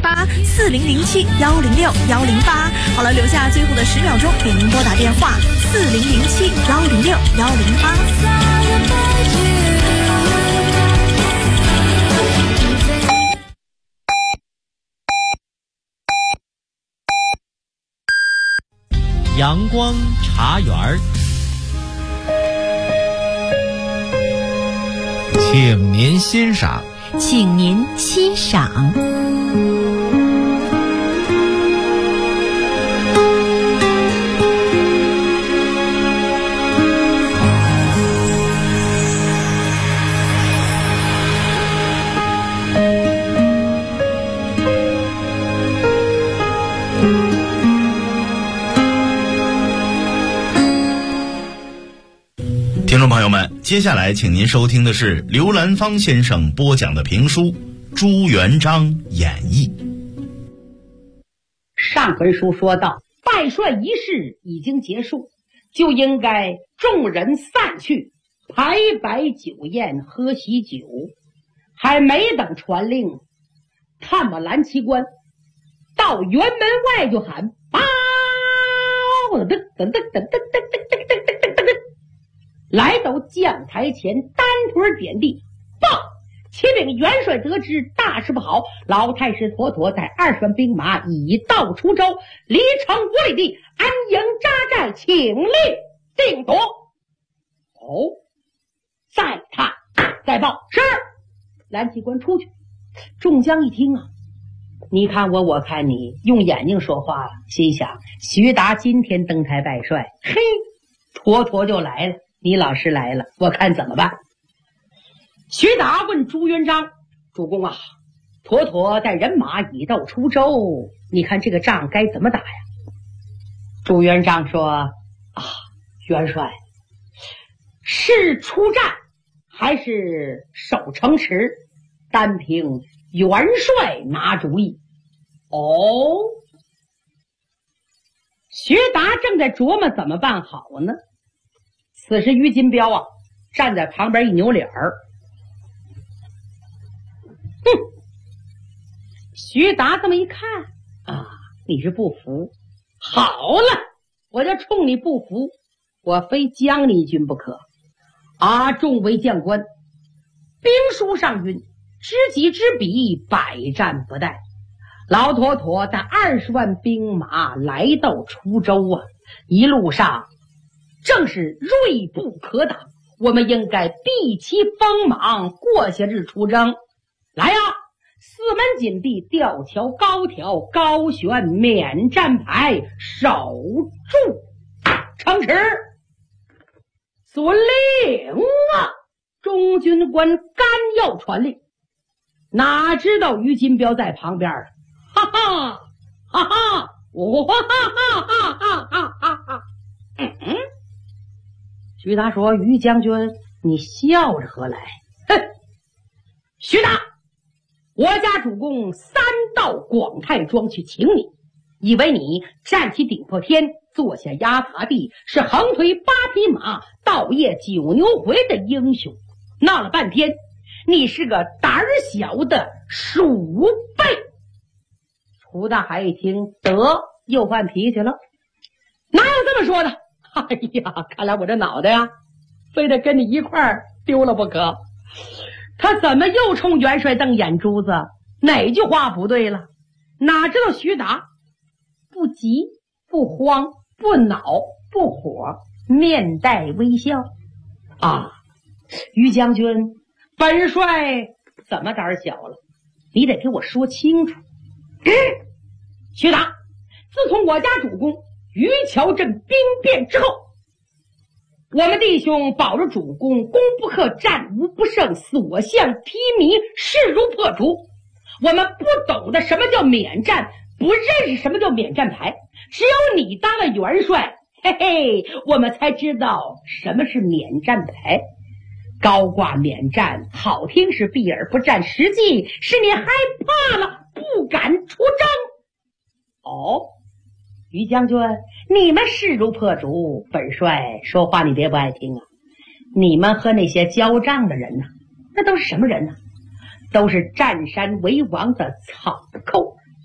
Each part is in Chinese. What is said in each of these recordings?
4007-106-108。好了，留下最后的10秒钟给您拨打电话4007-106-108。 阳光茶园儿，请您欣赏。 请您欣赏。 听众朋友们，接下来请您收听的是刘兰芳先生播讲的评书《朱元璋演义》。 上回书说到，拜帅仪式已经结束，就应该众人散去，排摆酒宴，喝喜酒。还没等传令，探马蓝旗官到辕门外就喊：报！来到将台前，单腿点地，报！启禀元帅得知大事不好，老太师妥妥带20万兵马已到滁州，离城5里地安营扎寨，请令定夺。哦，再探再报。是。蓝旗官出去。众将一听啊，你看我，我看你，用眼睛说话了，心想徐达今天登台拜帅，嘿，妥妥就来了。你老师来了，我看怎么办？徐达问朱元璋：主公啊，妥妥带人马已到滁州，你看这个仗该怎么打呀？朱元璋说：啊，元帅，是出战还是守城池，单凭元帅拿主意。哦，徐达正在琢磨怎么办好呢。此时于金彪啊，站在旁边一扭脸儿，哼！徐达这么一看啊，你是不服？好了，我就冲你不服，我非将你一军不可。啊，众位将官，兵书上云：知己知彼，百战不殆。老妥妥带20万兵马来到滁州啊，一路上正是锐不可挡，我们应该避其锋芒，过些日出征。来呀，四门紧闭，吊桥高挑，高悬免战牌，守住城池。遵令啊！中军官干要传令，哪知道于金彪在旁边，哈哈哈哈，我哈哈哈哈哈哈哈。徐达说：于将军，你笑着何来？哼！徐达，我家主公3到广泰庄去请你，以为你站起顶破天，坐下压塌地，是横推8匹马，倒夜9牛回的英雄。闹了半天，你是个胆小的鼠辈。胡大海一听，得，又换脾气了。哪有这么说的？哎呀，看来我这脑袋呀，非得跟你一块儿丢了不可。他怎么又冲元帅瞪眼珠子？哪句话不对了？哪知道徐达不急不慌不恼不火，面带微笑。啊，于将军，本帅怎么胆小了？你得给我说清楚。徐达，自从我家主公于桥镇兵变之后，我们弟兄保着主公，攻不克，战无不胜，所向披靡，势如破竹。我们不懂得什么叫免战，不认识什么叫免战牌，只有你当了元帅，嘿嘿，我们才知道什么是免战牌。高挂免战，好听是避而不战，实际是你害怕了，不敢出征。哦，于将军，你们势如破竹，本帅说话你别不爱听啊。你们和那些交账的人那都是什么人呢？都是占山为王的草寇，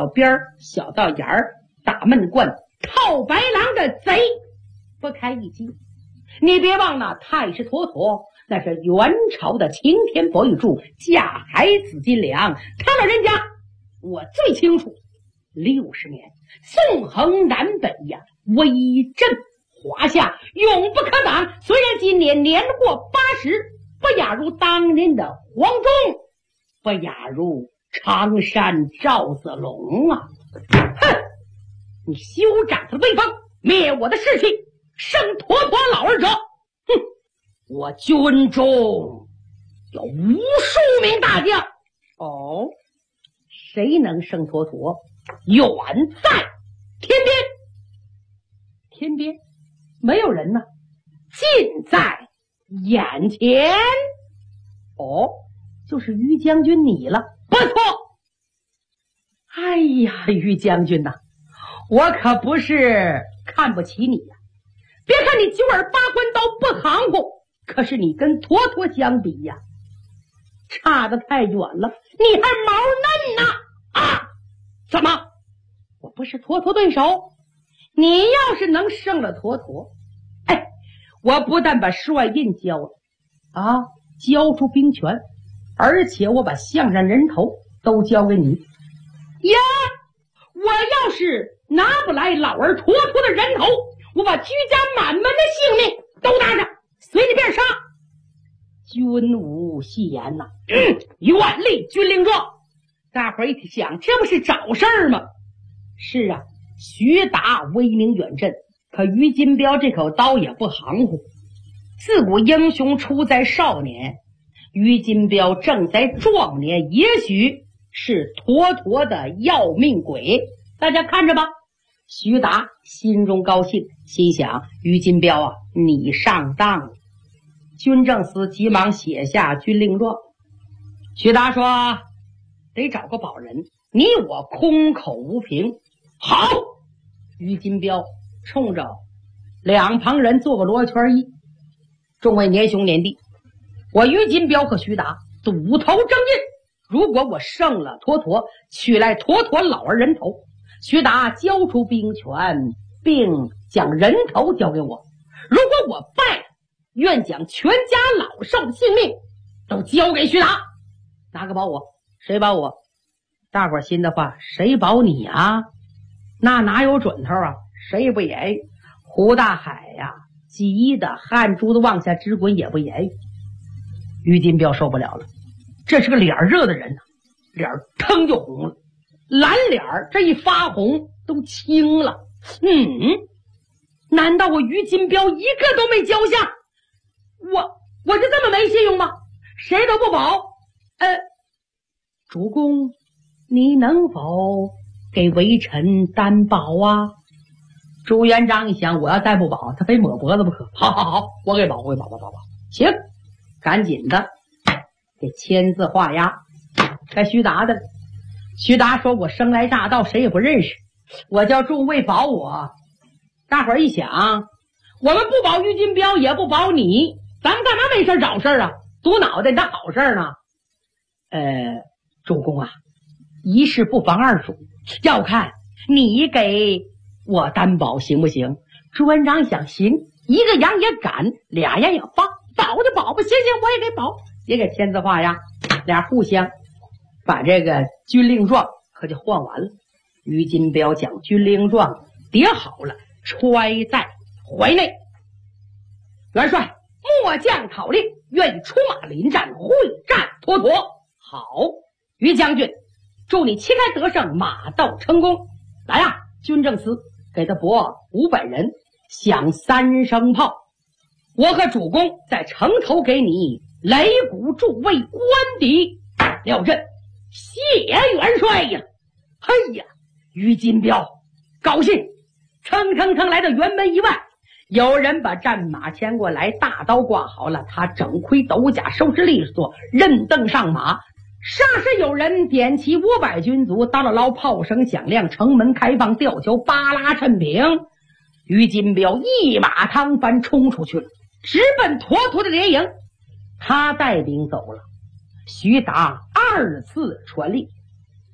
到边儿，小到眼儿，打闷棍，套白狼的贼，不开一击。你别忘了，太师妥妥那是元朝的擎天博玉柱，架海紫金梁，他老人家我最清楚。60年，纵横南北呀，威震华夏，永不可挡。虽然今年年过80，不亚如当年的黄忠，不亚如常山赵子龙啊！哼，你休长他的威风，灭我的士气，胜妥妥老儿者！哼，我军中有无数名大将。哦，谁能胜妥妥？远在天边，天边没有人呢，近在眼前。哦，就是于将军你了。不错。哎呀，于将军呐，我可不是看不起你呀。别看你9耳8关刀不含糊，可是你跟妥妥相比呀，差得太远了，你还毛嫩呢啊！怎么？我不是妥妥对手？你要是能胜了妥妥，哎，我不但把帅印交了啊，交出兵权，而且我把项上人头都交给你呀！我要是拿不来老儿妥妥的人头，我把居家满门的性命都搭上，随你便杀。军无戏言呐，愿立军令状。大伙儿一想，这不是找事儿吗？是啊，徐达威名远震，可于金彪这口刀也不含糊。自古英雄出在少年，于金彪正在壮年，也许是妥妥的要命鬼。大家看着吧。徐达心中高兴，心想于金彪啊，你上当了。军政司急忙写下军令状。徐达说得找个保人，你我空口无凭。好，于金彪冲着两旁人做个罗圈揖。众位年兄年弟，我于金彪和徐达赌头争印，如果我胜了妥妥，取来妥妥老儿人头，徐达交出兵权，并将人头交给我；如果我败了，愿将全家老少的性命都交给徐达。哪个保我？谁保我？大伙儿心的话，谁保你啊？那哪有准头啊？谁也不言语。胡大海呀，急得汗珠子往下直滚，也不言语。于金彪受不了了，这是个脸热的人呐，脸腾就红了，蓝脸这一发红都青了。难道我于金彪一个都没交下？我是这么没信用吗？谁都不保。主公，你能否给微臣担保啊？朱元璋一想，我要再不保，他非抹脖子不可。好，我给保，我给保。行，赶紧的给签字画押。该徐达的了。徐达说，我生来乍到，谁也不认识，我叫众位保我。大伙儿一想，我们不保于金彪，也不保你，咱们干嘛没事找事啊？堵脑袋那好事呢。主公啊，一事不妨二主，要看你给我担保行不行？朱元璋想行，一个羊也赶，俩羊也放，保就保吧，行，我也给保，也给签字画押，俩互相把这个军令状可就换完了。于金彪将军令状叠好了，揣在怀内。元帅，末将讨令，愿意出马临战，会战妥妥。好，于将军，祝你旗开得胜，马到成功。来啊，军政司给他拨500人，响3声炮。我和主公在城头给你擂鼓助威，官邸了阵。谢元帅呀！嘿呀，于金彪高兴，蹭来到辕门以外，有人把战马牵过来，大刀挂好了，他整盔斗甲，收拾利索，任凳上马。霎时有人点起500军卒，叨唠唠，炮声响亮，城门开放，吊桥扒拉趁平。于金彪一马趟翻冲出去了，直奔妥妥的连营。他带兵走了，徐达2次传令，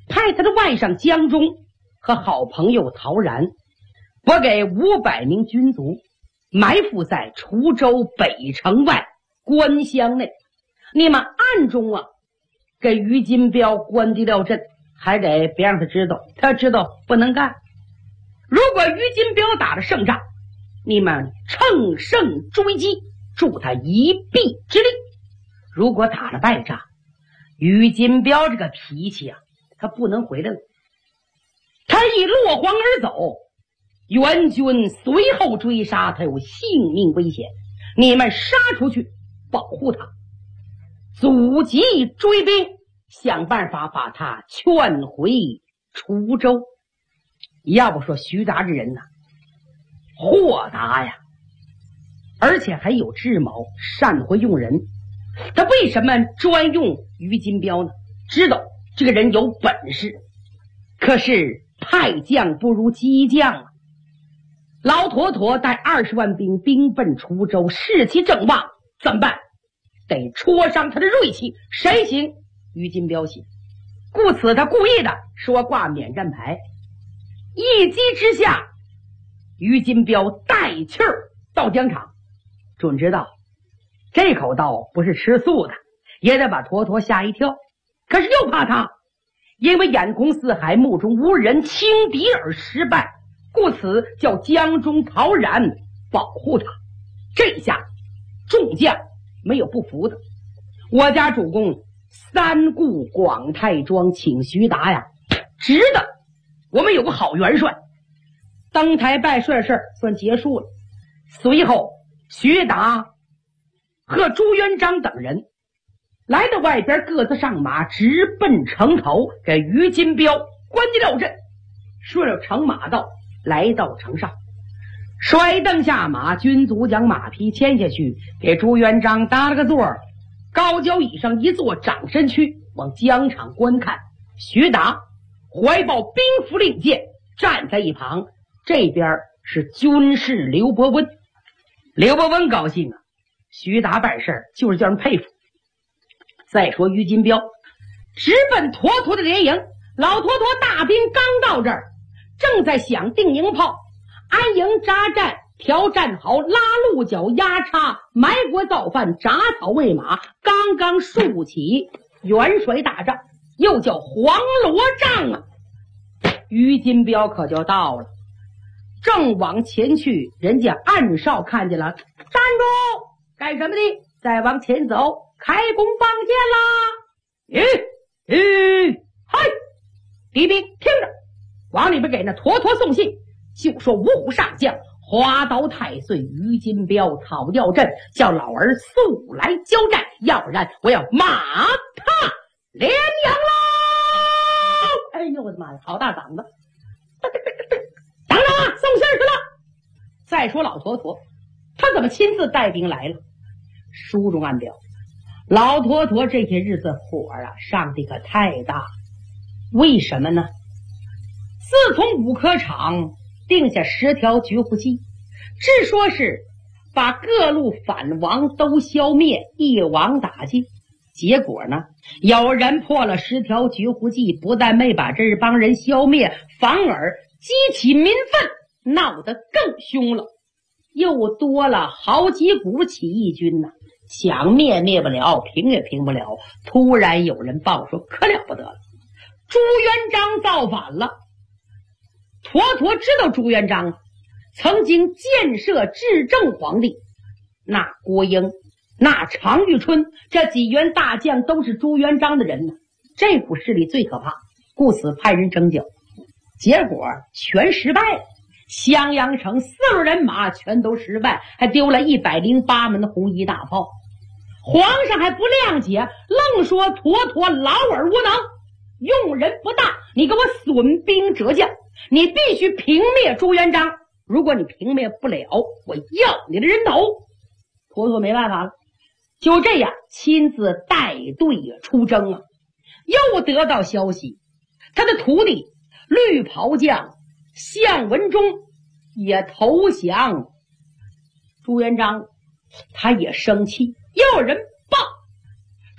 派他的外甥江忠和好朋友陶然拨给500名军卒埋伏在滁州北城外关乡内，你们暗中给于金彪关低了阵，还得别让他知道，他知道不能干。如果于金彪打了胜仗，你们乘胜追击，助他一臂之力。如果打了败仗，于金彪这个脾气他不能回来了，他一落荒而走，援军随后追杀，他有性命危险，你们杀出去保护他，阻击追兵，想办法把他劝回滁州。要不说徐达这人豁达呀，而且还有智谋，善会用人。他为什么专用于金彪呢？知道这个人有本事，可是派将不如激将老妥妥带20万兵兵奔滁州，士气正旺，怎么办？得戳伤他的锐气。谁行？于金彪行。故此他故意的说挂免战牌。一击之下，于金彪带气儿到疆场，准知道这口刀不是吃素的，也得把坨坨吓一跳。可是又怕他因为眼空四海，目中无人，轻敌而失败，故此叫江中陶然保护他。这下众将没有不服的。我家主公三顾广泰庄请徐达值得。我们有个好元帅，登台拜帅事算结束了。随后徐达和朱元璋等人来到外边，各自上马，直奔城头，给于金彪关进了阵。顺着城马道来到城上，摔蹬下马，军卒将马匹牵下去，给朱元璋搭了个座，高脚椅上一坐，掌身躯往疆场观看。徐达怀抱兵符令箭站在一旁，这边是军士刘伯温。刘伯温高兴徐达办事就是叫人佩服。再说于金彪直奔坨坨的连营，老坨坨大兵刚到这儿，正在想定营炮，安营扎寨，调战壕，拉鹿角，压叉，埋国造饭，铡草喂马，刚刚竖起元帅大帐，又叫黄罗帐于金彪可就到了，正往前去，人家暗哨看见了，站住！干什么的？再往前走，开弓放箭啦！嗨！敌兵听着，往里边给那坨坨送信，就说五虎上将花刀太岁于金彪讨要阵，叫老儿速来交战，要不然我要马踏连营喽！哎呦我的妈呀，好大嗓子！等等送信去了。再说老坨坨，他怎么亲自带兵来了？书中暗表，老坨坨这些日子火上的可太大。为什么呢？自从五科场定下10条绝户计，只说是把各路反王都消灭，一网打尽。结果呢，有人破了10条绝户计，不但没把这帮人消灭，反而激起民愤，闹得更凶了，又多了好几股起义军想灭灭不了，平也平不了。突然有人报说，可了不得了，朱元璋造反了。坨坨知道朱元璋曾经建设至正皇帝，那郭英，那常遇春，这几员大将都是朱元璋的人这股势力最可怕，故此派人征剿，结果全失败了。襄阳城4路人马全都失败，还丢了108门的红衣大炮。皇上还不谅解，愣说坨坨老而无能，用人不当，你给我损兵折将，你必须平灭朱元璋，如果你平灭不了，我要你的人头。坨坨没办法了，就这样亲自带队出征又得到消息，他的徒弟绿袍将项文忠也投降朱元璋。他也生气，又有人报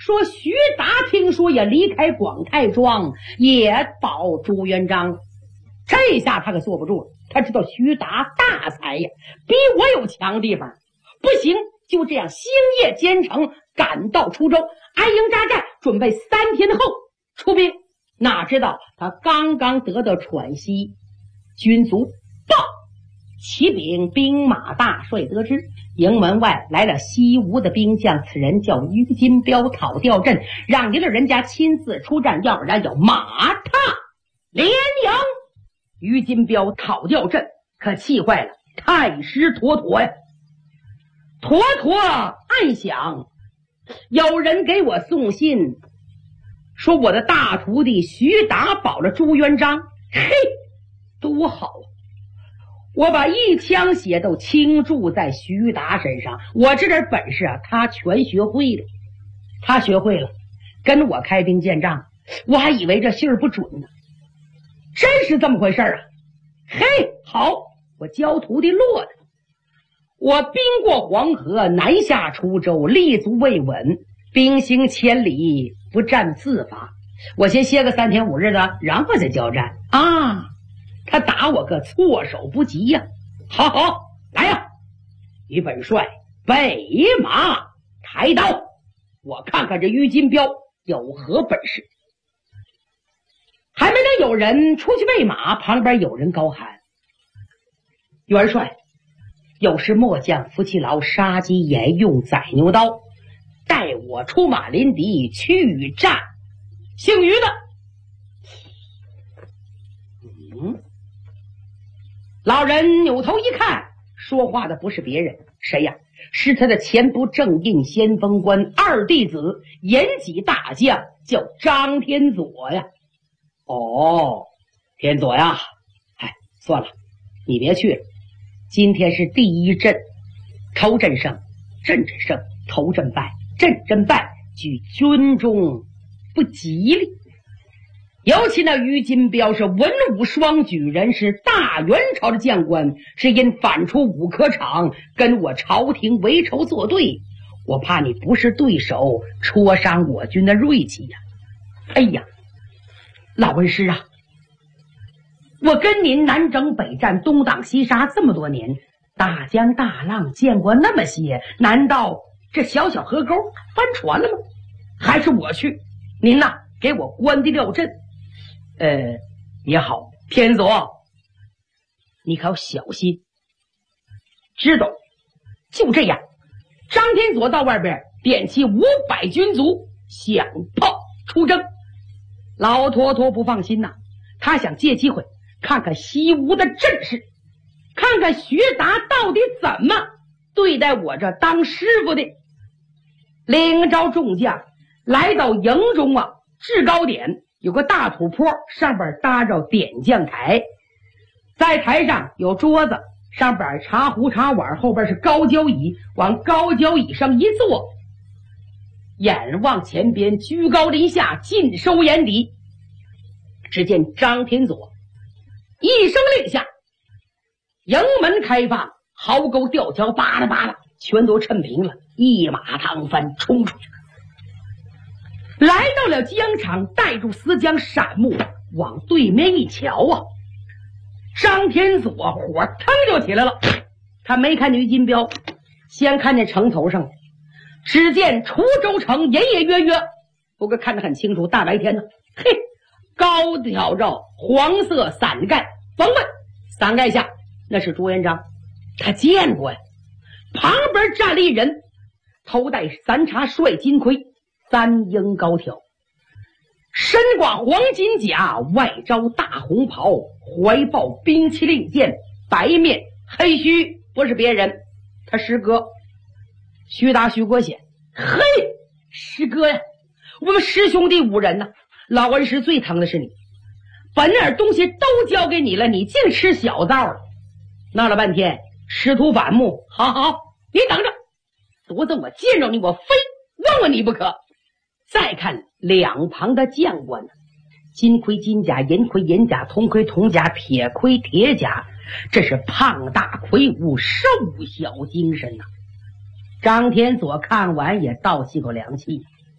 说徐达听说也离开广泰庄，也保朱元璋。这下他可坐不住了，他知道徐达大才呀，比我有强地方，不行，就这样星夜兼程赶到出州，安营扎寨，准备3天后出兵。哪知道他刚刚得到喘息，军卒报启禀兵马大帅得知，营门外来了西吴的兵将，此人叫于金彪，讨吊阵，让您的人家亲自出战，要不然要马踏连营。于金彪讨吊阵可气坏了太师妥妥呀！妥妥暗想，有人给我送信说我的大徒弟徐达保了朱元璋，嘿，多好啊！我把一腔血都倾注在徐达身上，我这点本事啊，他全学会了。他学会了跟我开兵见仗，我还以为这信儿不准呢，真是这么回事啊！嘿，好，我教徒弟落的。我兵过黄河，南下出州，立足未稳，兵行千里，不战自伐。我先歇个3天5日的，然后再交战啊！他打我个措手不及呀！好好来呀，于本帅备马抬刀，我看看这于金彪有何本事。还没等有人出去喂马，旁边有人高喊：元帅，有事末将夫妻劳，杀鸡沿用宰牛刀，带我出马临敌去战。姓于的老人扭头一看，说话的不是别人，谁呀？是他的前部正印先锋官二弟子，延吉大将，叫张天佐呀。哦，天佐呀，哎，算了，你别去了。今天是第一阵，头阵胜，阵阵胜，头阵败，阵阵败，举军中不吉利。尤其那于金彪是文武双举人，是大元朝的将官，是因反出武科场，跟我朝廷为仇作对，我怕你不是对手，戳伤我军的锐气呀！哎呀，老文师啊，我跟您南征北战，东挡西杀这么多年，大江大浪见过那么些，难道这小小河沟翻船了吗？还是我去，您呐给我关的吊阵。也好，天佐，你可要小心。知道，就这样。张天佐到外边点起500军卒，响炮出征。老坨坨不放心呐，他想借机会看看西吴的阵势，看看徐达到底怎么对待我这当师傅的。领着众将来到营中啊，制高点有个大土坡，上边搭着点将台，在台上有桌子，上边茶壶茶碗，后边是高脚椅，往高脚椅上一坐，眼望前边，居高临下，尽收眼底。只见张天佐一声令下，营门开放，壕沟吊桥巴拉巴拉全都抻平了，一马当翻冲出去，来到了疆场，带住丝将闪目，往对面一瞧啊，张天佐火腾就起来了。他没看见于金彪，先看见城头上，只见滁州城隐隐约约，不过看得很清楚，大白天的，嘿，高挑着黄色伞盖，甭问，伞盖下那是朱元璋，他见过呀。旁边站了一人，头戴三叉帅金盔，3英高挑，身挂黄金甲，外罩大红袍，怀抱兵器令箭，白面黑须，不是别人，他师哥徐达徐国显。嘿，师哥呀，我们师兄弟5人呢，老恩师最疼的是你，把那点东西都交给你了，你净吃小灶了，闹了半天师徒反目。好好，你等着，夺得我见着你，我非问问你不可。再看两旁的将官，金盔金甲，银盔银甲，铜盔铜甲，铁盔铁甲，这是胖大魁梧，瘦小精神呐。张天佐看完也倒吸口凉气，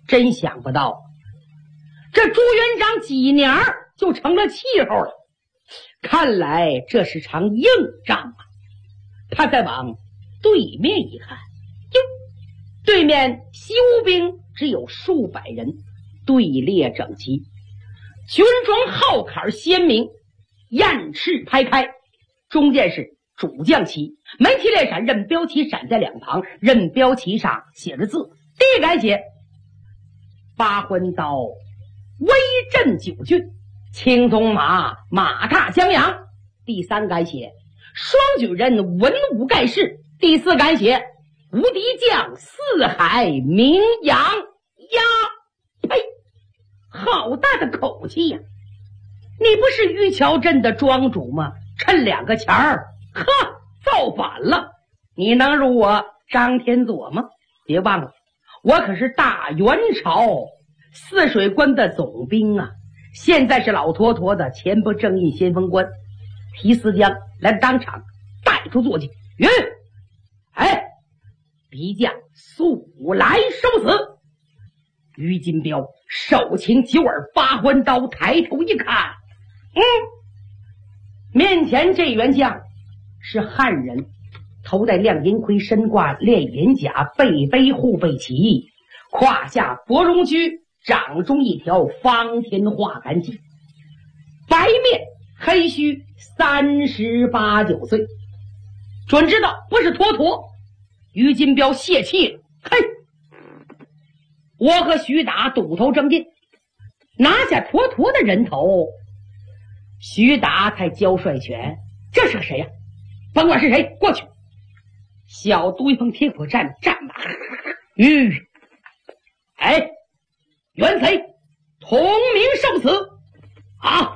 真想不到，这朱元璋几年就成了气候了。看来这是场硬仗啊！他再往对面一看，哟，对面西吴兵只有数百人，队列整齐，军装号坎鲜明，雁翅排开，中间是主将旗，门旗列闪，任标旗闪在两旁，任标旗上写着字，第一杆写八魂刀威震九郡，青鬃马马踏江阳，第三杆写双举人文武盖世，第四杆写无敌将四海名扬呀！呸，好大的口气呀！你不是玉桥镇的庄主吗？趁两个钱儿，呵，造反了！你能如我张天佐吗？别忘了，我可是大元朝泗水关的总兵啊！现在是老坨坨的前不正印先锋官，提司将来当场带出坐骑。云，哎，敌将速来收死！于金彪手擎九耳八环刀，抬头一看，面前这员将是汉人，头戴亮银盔，身挂烈银甲，背背护背旗，胯下薄绒裾，掌中一条方天画杆戟，白面黑须，38、9岁，准知道不是妥妥。于金彪泄气了，嘿，我和徐达赌头争劲，拿下妥妥的人头，徐达才交帅权。这是个谁呀？甭管是谁，过去。小堆峰铁火战战马，哎，元贼同名受死啊！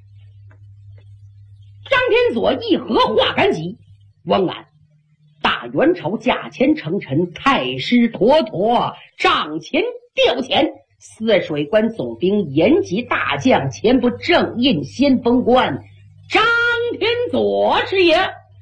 张天佐一合画杆戟，翁俺大元朝驾前称臣，太师妥妥帐前吊前，泗水关总兵延吉大将，前不正印先锋官张天佐是也。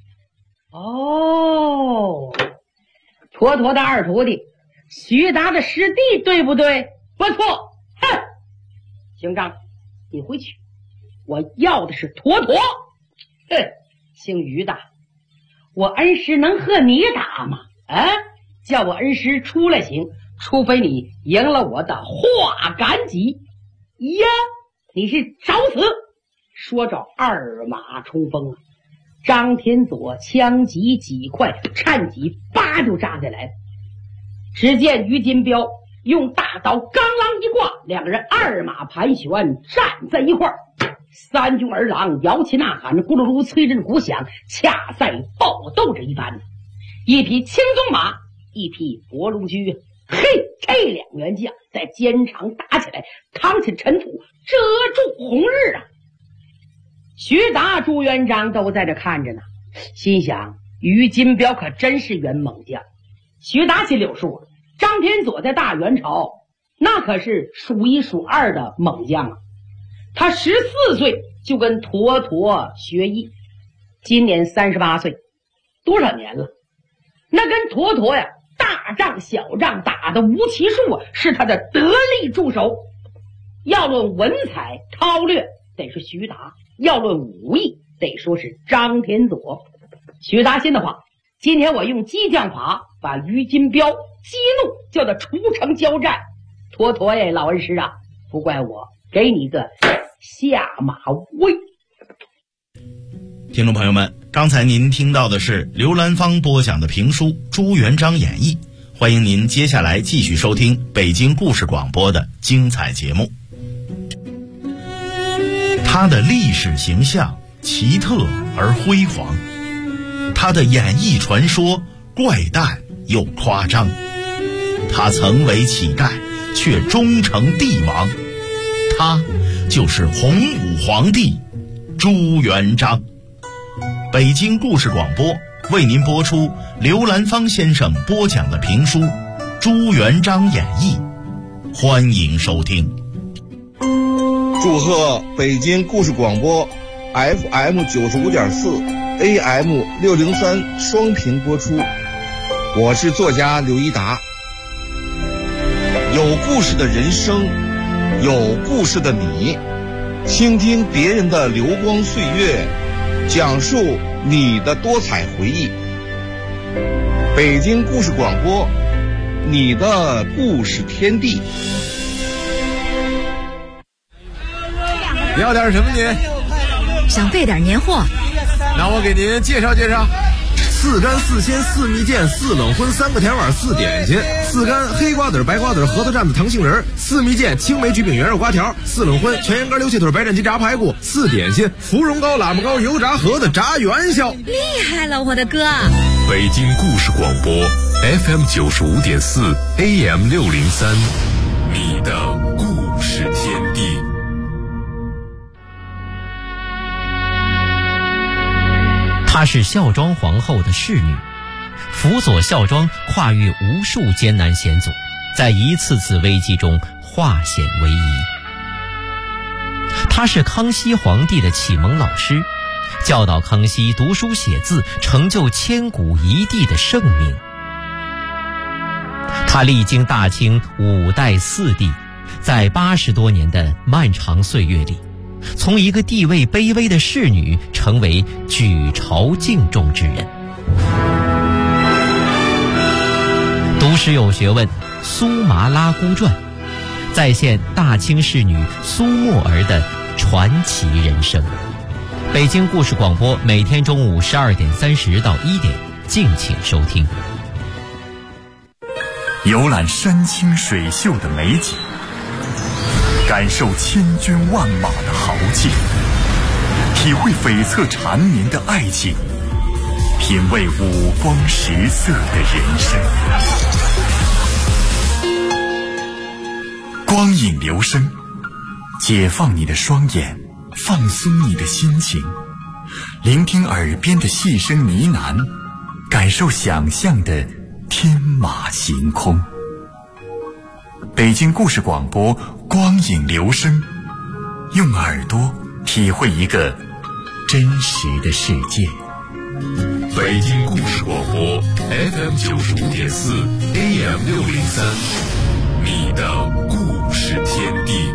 哦，妥妥的二徒弟，徐达的师弟，对不对？不错。哼，行张，你回去，我要的是妥妥。哼，姓于的，我恩师能和你打吗？啊，叫我恩师出来行，除非你赢了我的画杆戟呀！你是找死！说着二马冲锋啊！张天佐枪戟几块，颤戟叭就扎下来。只见于金彪用大刀刚啷一挂，两个人二马盘旋站在一块儿，三军儿郎摇旗呐喊，咕噜噜催人鼓响，恰赛爆斗着一般。一匹青鬃马，一匹薄龙驹，嘿，这两员将在肩场打起来，扛起尘土遮住红日啊！徐达、朱元璋都在这看着呢，心想于金彪可真是员猛将。徐达心里有数，张天佐在大元朝那可是数一数二的猛将啊！他14岁就跟妥妥学艺，今年38岁，多少年了？那跟妥妥呀，大仗小仗打的无奇数啊，是他的得力助手。要论文采韬略，得是徐达；要论武艺，得说是张天佐。徐达心的话，今天我用激将法把于金彪激怒，叫他出城交战。妥妥呀，老恩师啊，不怪我，给你个下马威。 听众朋友们，刚才您听到的是刘兰芳播讲的评书《朱元璋演义》，欢迎您接下来继续收听北京故事广播的精彩节目。他的历史形象奇特而辉煌，他的演艺传说怪诞又夸张，他曾为乞丐却终成帝王，他就是洪武皇帝朱元璋。北京故事广播为您播出刘兰芳先生播讲的评书《朱元璋演义》，欢迎收听。 祝贺北京故事广播 FM 95.4 AM 603双频播出，我是作家刘一达。有有故事的人生，有故事的你，倾听别人的流光岁月，讲述你的多彩回忆。北京故事广播，你的故事天地。 要点什么您？ 想备点年货， 那我给您介绍介绍。4干4鲜4蜜饯4冷荤3个甜碗4点心，4干黑瓜子白瓜子核桃蘸子糖杏仁，4蜜饯青梅橘饼圆肉瓜条，4冷荤全羊肝溜气腿白斩鸡炸排骨，4点心芙蓉糕喇嘛糕油炸盒子炸元宵。 厉害了，我的哥！ 北京故事广播 FM 95.4 AM 603，你的故事天地。 她是孝庄皇后的侍女，辅佐孝庄跨越无数艰难险阻，在一次次危机中化险为夷。她是康熙皇帝的启蒙老师，教导康熙读书写字，成就千古一帝的盛名。她历经大清5代4帝，在80多年的漫长岁月里，从一个地位卑微的侍女成为举朝敬重之人。读史有学问，苏麻拉姑传再现大清侍女苏沫儿的传奇人生。北京故事广播每天中午12点30到1点，敬请收听。 游览山清水秀的美景，感受千军万马的豪气，体会悱恻缠绵的爱情，品味五光十色的人生。光影流声，解放你的双眼，放松你的心情，聆听耳边的细声呢喃，感受想象的天马行空。北京故事广播，光影流声，用耳朵体会一个真实的世界。 北京故事广播 FM 95.4 AM 603，你的故事天地。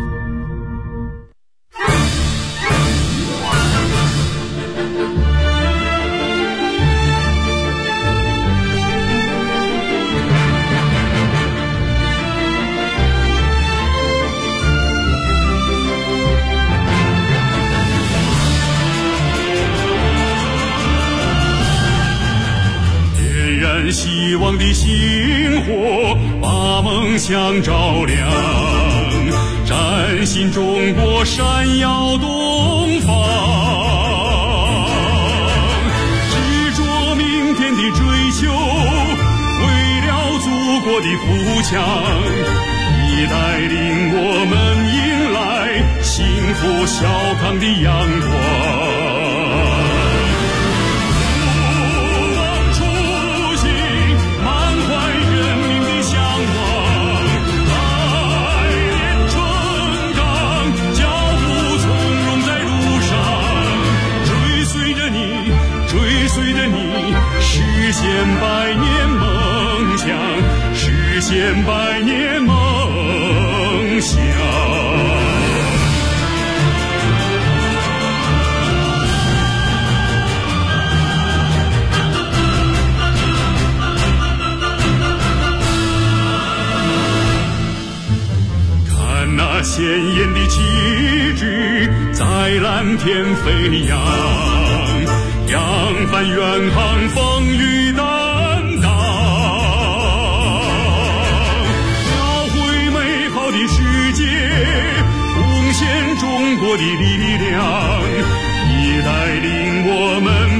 希望的星火把梦想照亮，崭新中国闪耀东方，执着明天的追求，为了祖国的富强，已带领我们迎来幸福小康的阳光。实现百年梦想，实现百年梦想。看那鲜艳的旗帜在蓝天飞扬，扬帆远航，风雨担当，描绘美好的世界，贡献中国的力量，也带领我们